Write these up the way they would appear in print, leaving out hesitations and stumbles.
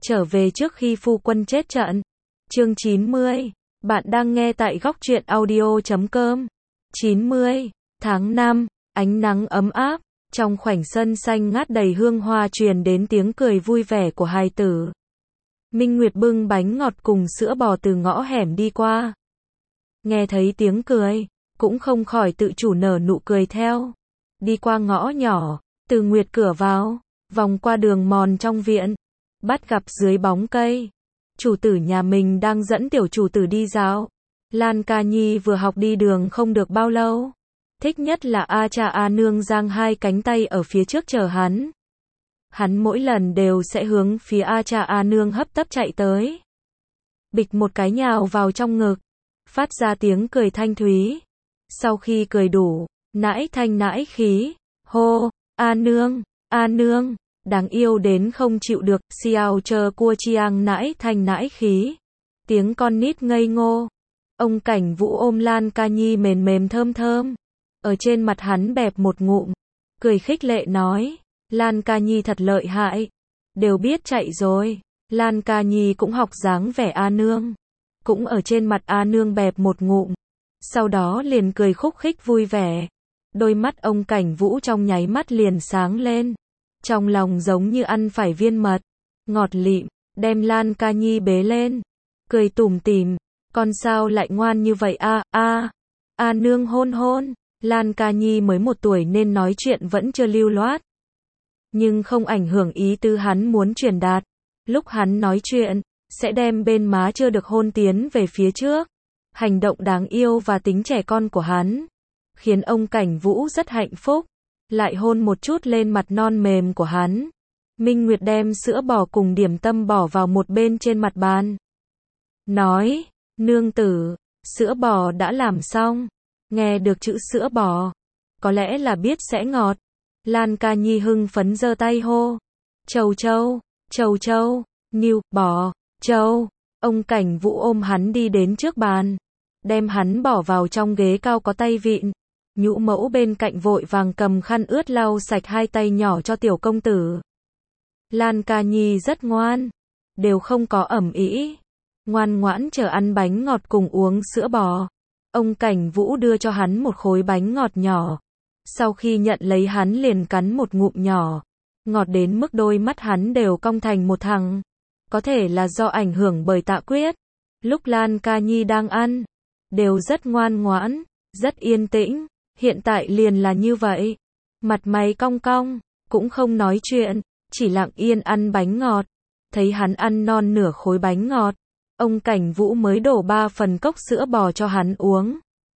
trở về trước khi phu quân chết trận. Chương 90. Bạn đang nghe tại góc truyện audio.com. 90. Tháng 5, ánh nắng ấm áp, trong khoảnh sân xanh ngát đầy hương hoa truyền đến tiếng cười vui vẻ của hài tử. Minh Nguyệt bưng bánh ngọt cùng sữa bò từ ngõ hẻm đi qua. Nghe thấy tiếng cười, cũng không khỏi tự chủ nở nụ cười theo. Đi qua ngõ nhỏ, từ Nguyệt cửa vào, vòng qua đường mòn trong viện, bắt gặp dưới bóng cây. Chủ tử nhà mình đang dẫn tiểu chủ tử đi dạo. Lan Ca Nhi vừa học đi đường không được bao lâu. Thích nhất là A Cha A Nương giang hai cánh tay ở phía trước chờ hắn. Hắn mỗi lần đều sẽ hướng phía A Cha A Nương hấp tấp chạy tới. Bịch một cái nhào vào trong ngực, phát ra tiếng cười thanh thúy. Sau khi cười đủ, nãi thanh nãi khí, hô, A Nương, đáng yêu đến không chịu được, xiao chờ cua chiang nãi thanh nãi khí. Tiếng con nít ngây ngô. Ông Cảnh Vũ ôm Lan Ca Nhi mềm mềm thơm thơm. Ở trên mặt hắn bẹp một ngụm, cười khích lệ nói, Lan Ca Nhi thật lợi hại, đều biết chạy rồi. Lan Ca Nhi cũng học dáng vẻ A Nương, cũng ở trên mặt A Nương bẹp một ngụm, sau đó liền cười khúc khích vui vẻ. Đôi mắt ông Cảnh Vũ trong nháy mắt liền sáng lên, trong lòng giống như ăn phải viên mật, ngọt lịm, đem Lan Ca Nhi bế lên, cười tủm tỉm, con sao lại ngoan như vậy A Nương hôn hôn. Lan Ca Nhi mới 1 tuổi nên nói chuyện vẫn chưa lưu loát, nhưng không ảnh hưởng ý tứ hắn muốn truyền đạt. Lúc hắn nói chuyện, sẽ đem bên má chưa được hôn tiến về phía trước. Hành động đáng yêu và tính trẻ con của hắn khiến ông Cảnh Vũ rất hạnh phúc, lại hôn một chút lên mặt non mềm của hắn. Minh Nguyệt đem sữa bò cùng điểm tâm bỏ vào một bên trên mặt bàn, nói, nương tử, sữa bò đã làm xong. Nghe được chữ sữa bò, có lẽ là biết sẽ ngọt. Lan Ca Nhi hưng phấn giơ tay hô, trâu trâu, nghiêu, bò, trâu. Ông Cảnh Vũ ôm hắn đi đến trước bàn, đem hắn bỏ vào trong ghế cao có tay vịn. Nhũ mẫu bên cạnh vội vàng cầm khăn ướt lau sạch 2 tay nhỏ cho tiểu công tử. Lan Ca Nhi rất ngoan, đều không có ẩm ĩ, ngoan ngoãn chờ ăn bánh ngọt cùng uống sữa bò. Ông Cảnh Vũ đưa cho hắn một khối bánh ngọt nhỏ. Sau khi nhận lấy hắn liền cắn một ngụm nhỏ. Ngọt đến mức đôi mắt hắn đều cong thành một thằng. Có thể là do ảnh hưởng bởi Tạ Quyết. Lúc Lan Ca Nhi đang ăn, đều rất ngoan ngoãn, rất yên tĩnh. Hiện tại liền là như vậy. Mặt mày cong cong, cũng không nói chuyện, chỉ lặng yên ăn bánh ngọt. Thấy hắn ăn non nửa khối bánh ngọt, ông Cảnh Vũ mới đổ 3 phần cốc sữa bò cho hắn uống.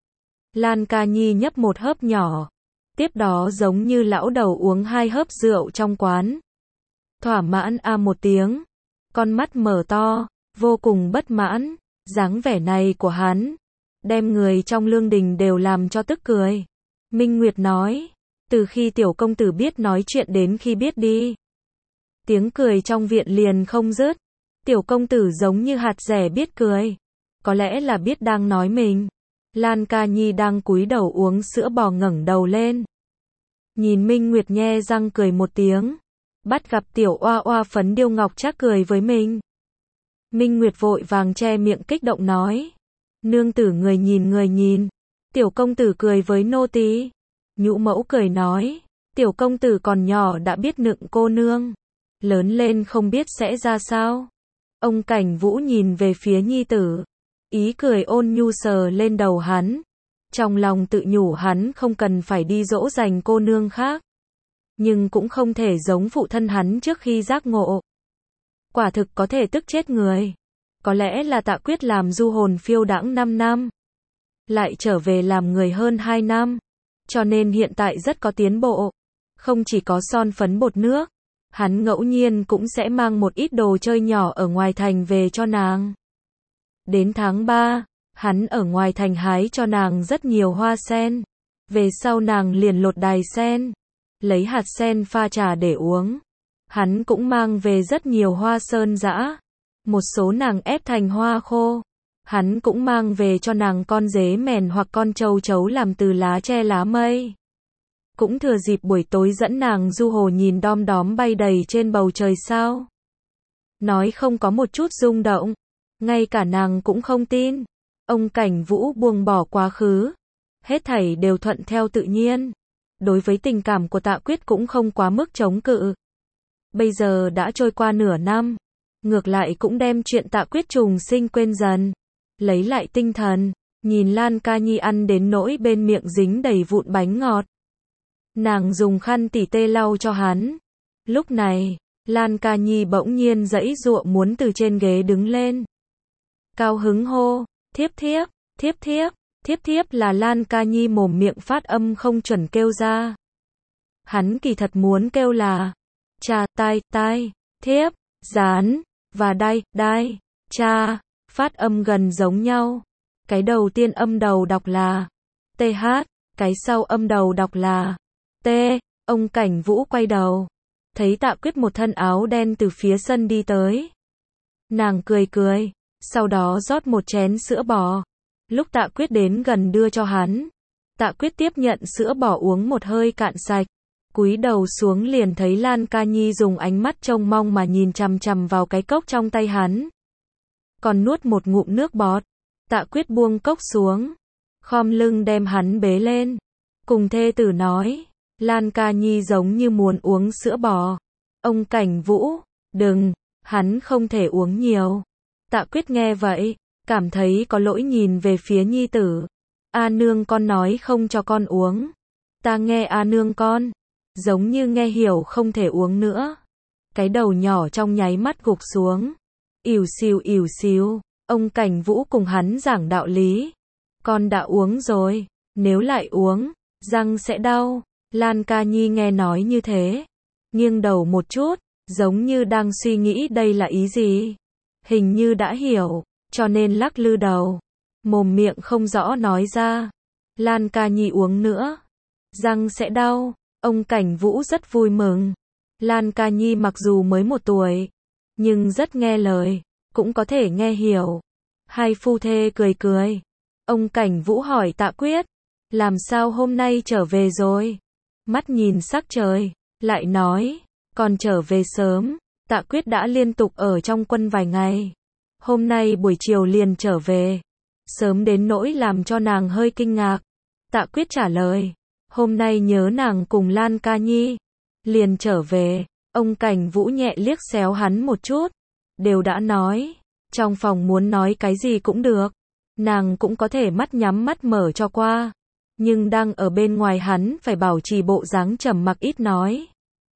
Lan Ca Nhi nhấp một hớp nhỏ, tiếp đó giống như lão đầu uống 2 hớp rượu trong quán. Thỏa mãn một tiếng, con mắt mở to, vô cùng bất mãn. Dáng vẻ này của hắn, đem người trong lương đình đều làm cho tức cười. Minh Nguyệt nói, từ khi tiểu công tử biết nói chuyện đến khi biết đi, tiếng cười trong viện liền không dứt. Tiểu công tử giống như hạt dẻ biết cười, có lẽ là biết đang nói mình. Lan Ca Nhi đang cúi đầu uống sữa bò ngẩng đầu lên, nhìn Minh Nguyệt nhe răng cười một tiếng, bắt gặp tiểu oa oa phấn điêu ngọc trác cười với mình. Minh Nguyệt vội vàng che miệng kích động nói, nương tử người nhìn, tiểu công tử cười với nô tỳ. Nhũ mẫu cười nói, tiểu công tử còn nhỏ đã biết nựng cô nương, lớn lên không biết sẽ ra sao. Ông Cảnh Vũ nhìn về phía nhi tử, ý cười ôn nhu sờ lên đầu hắn. Trong lòng tự nhủ hắn không cần phải đi dỗ dành cô nương khác, nhưng cũng không thể giống phụ thân hắn trước khi giác ngộ. Quả thực có thể tức chết người. Có lẽ là Tạ Quyết làm du hồn phiêu đãng 5 năm, lại trở về làm người hơn 2 năm, cho nên hiện tại rất có tiến bộ. Không chỉ có son phấn bột nước, hắn ngẫu nhiên cũng sẽ mang một ít đồ chơi nhỏ ở ngoài thành về cho nàng. Đến tháng 3, hắn ở ngoài thành hái cho nàng rất nhiều hoa sen. Về sau nàng liền lột đài sen, lấy hạt sen pha trà để uống. Hắn cũng mang về rất nhiều hoa sơn dã, một số nàng ép thành hoa khô. Hắn cũng mang về cho nàng con dế mèn hoặc con châu chấu làm từ lá tre lá mây. Cũng thừa dịp buổi tối dẫn nàng du hồ nhìn đom đóm bay đầy trên bầu trời sao. nói không có một chút rung động. Ngay cả nàng cũng không tin. Ông Cảnh Vũ buông bỏ quá khứ. Hết thảy đều thuận theo tự nhiên. Đối với tình cảm của Tạ Quyết cũng không quá mức chống cự. Bây giờ đã trôi qua nửa năm. Ngược lại cũng đem chuyện Tạ Quyết trùng sinh quên dần. Lấy lại tinh thần, nhìn Lan Ca Nhi ăn đến nỗi bên miệng dính đầy vụn bánh ngọt. Nàng dùng khăn tỉ tê lau cho hắn. Lúc này, Lan Ca Nhi bỗng nhiên giãy giụa muốn từ trên ghế đứng lên. Cao hứng hô, thiếp thiếp, thiếp thiếp, thiếp thiếp là Lan Ca Nhi mồm miệng phát âm không chuẩn kêu ra. Hắn kỳ thật muốn kêu là cha, tai, tai, thiếp, dán, và đai, đai, cha, phát âm gần giống nhau. Cái đầu tiên âm đầu đọc là TH, cái sau âm đầu đọc là T. Ông Cảnh Vũ quay đầu, thấy Tạ Quyết một thân áo đen từ phía sân đi tới. Nàng cười cười, sau đó rót một chén sữa bò. Lúc Tạ Quyết đến gần đưa cho hắn, Tạ Quyết tiếp nhận sữa bò uống một hơi cạn sạch. Cúi đầu xuống liền thấy Lan Ca Nhi dùng ánh mắt trông mong mà nhìn chằm chằm vào cái cốc trong tay hắn. Còn nuốt một ngụm nước bọt. Tạ Quyết buông cốc xuống, khom lưng đem hắn bế lên. Cùng thê tử nói, Lan Ca Nhi giống như muốn uống sữa bò. Ông Cảnh Vũ, đừng, hắn không thể uống nhiều. Tạ Quyết nghe vậy, cảm thấy có lỗi nhìn về phía nhi tử. A nương con nói không cho con uống. Ta nghe a nương con, giống như nghe hiểu không thể uống nữa. Cái đầu nhỏ trong nháy mắt gục xuống. Ỉu xìu, ông Cảnh Vũ cùng hắn giảng đạo lý. Con đã uống rồi, nếu lại uống, răng sẽ đau. Lan Ca Nhi nghe nói như thế, nghiêng đầu một chút, giống như đang suy nghĩ đây là ý gì. Hình như đã hiểu, cho nên lắc lư đầu, mồm miệng không rõ nói ra. Lan Ca Nhi uống nữa, răng sẽ đau. Ông Cảnh Vũ rất vui mừng. Lan Ca Nhi mặc dù mới 1 tuổi, nhưng rất nghe lời, cũng có thể nghe hiểu. Hai phu thê cười cười. Ông Cảnh Vũ hỏi Tạ Quyết, làm sao hôm nay trở về rồi? Mắt nhìn sắc trời, lại nói, còn trở về sớm. Tạ Quyết đã liên tục ở trong quân vài ngày. Hôm nay buổi chiều liền trở về. Sớm đến nỗi làm cho nàng hơi kinh ngạc. Tạ Quyết trả lời, hôm nay nhớ nàng cùng Lan Ca Nhi, liền trở về. Ông Cảnh Vũ nhẹ liếc xéo hắn một chút. Đều đã nói, trong phòng muốn nói cái gì cũng được. Nàng cũng có thể mắt nhắm mắt mở cho qua. Nhưng đang ở bên ngoài hắn phải bảo trì bộ dáng trầm mặc ít nói.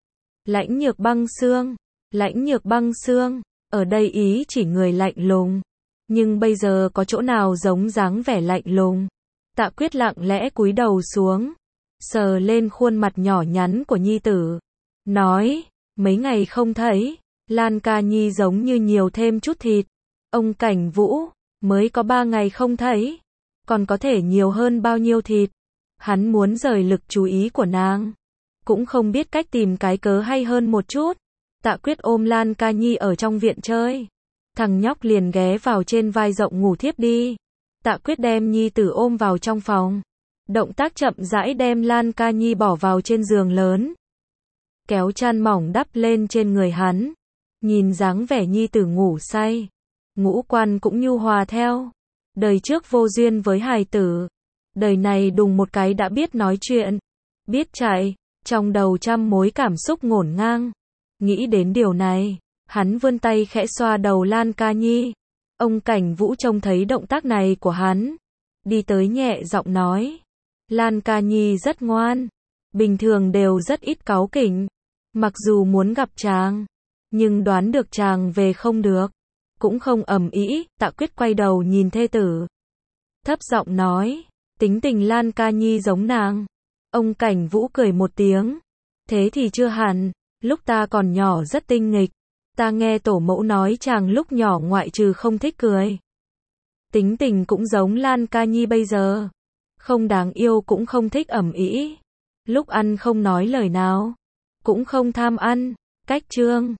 Lãnh Nhược Băng Xương, Lãnh Nhược Băng Xương, ở đây ý chỉ người lạnh lùng. Nhưng bây giờ có chỗ nào giống dáng vẻ lạnh lùng? Tạ Quyết lặng lẽ cúi đầu xuống, sờ lên khuôn mặt nhỏ nhắn của nhi tử. Nói, mấy ngày không thấy, Lan Ca Nhi giống như nhiều thêm chút thịt. Ông Cảnh Vũ, mới có 3 ngày không thấy, còn có thể nhiều hơn bao nhiêu thịt. Hắn muốn rời lực chú ý của nàng, cũng không biết cách tìm cái cớ hay hơn một chút. Tạ Quyết ôm Lan Ca Nhi ở trong viện chơi. Thằng nhóc liền ghé vào trên vai rộng ngủ thiếp đi. Tạ Quyết đem nhi tử ôm vào trong phòng. Động tác chậm rãi đem Lan Ca Nhi bỏ vào trên giường lớn. Kéo chăn mỏng đắp lên trên người hắn. Nhìn dáng vẻ nhi tử ngủ say, ngũ quan cũng nhu hòa theo. Đời trước vô duyên với hài tử, đời này đùng một cái đã biết nói chuyện, biết chạy, trong đầu trăm mối cảm xúc ngổn ngang. Nghĩ đến điều này, hắn vươn tay khẽ xoa đầu Lan Ca Nhi. Ông Cảnh Vũ trông thấy động tác này của hắn, đi tới nhẹ giọng nói, Lan Ca Nhi rất ngoan, bình thường đều rất ít cáu kỉnh. Mặc dù muốn gặp chàng, nhưng đoán được chàng về không được, cũng không ầm ĩ. Tạ Quyết quay đầu nhìn thê tử, thấp giọng nói, tính tình Lan Ca Nhi giống nàng. Ông Cảnh Vũ cười một tiếng, thế thì chưa hẳn, lúc ta còn nhỏ rất tinh nghịch. Ta nghe tổ mẫu nói chàng lúc nhỏ ngoại trừ không thích cười, tính tình cũng giống Lan Ca Nhi bây giờ, không đáng yêu cũng không thích ầm ĩ, lúc ăn không nói lời nào, cũng không tham ăn. Cách chương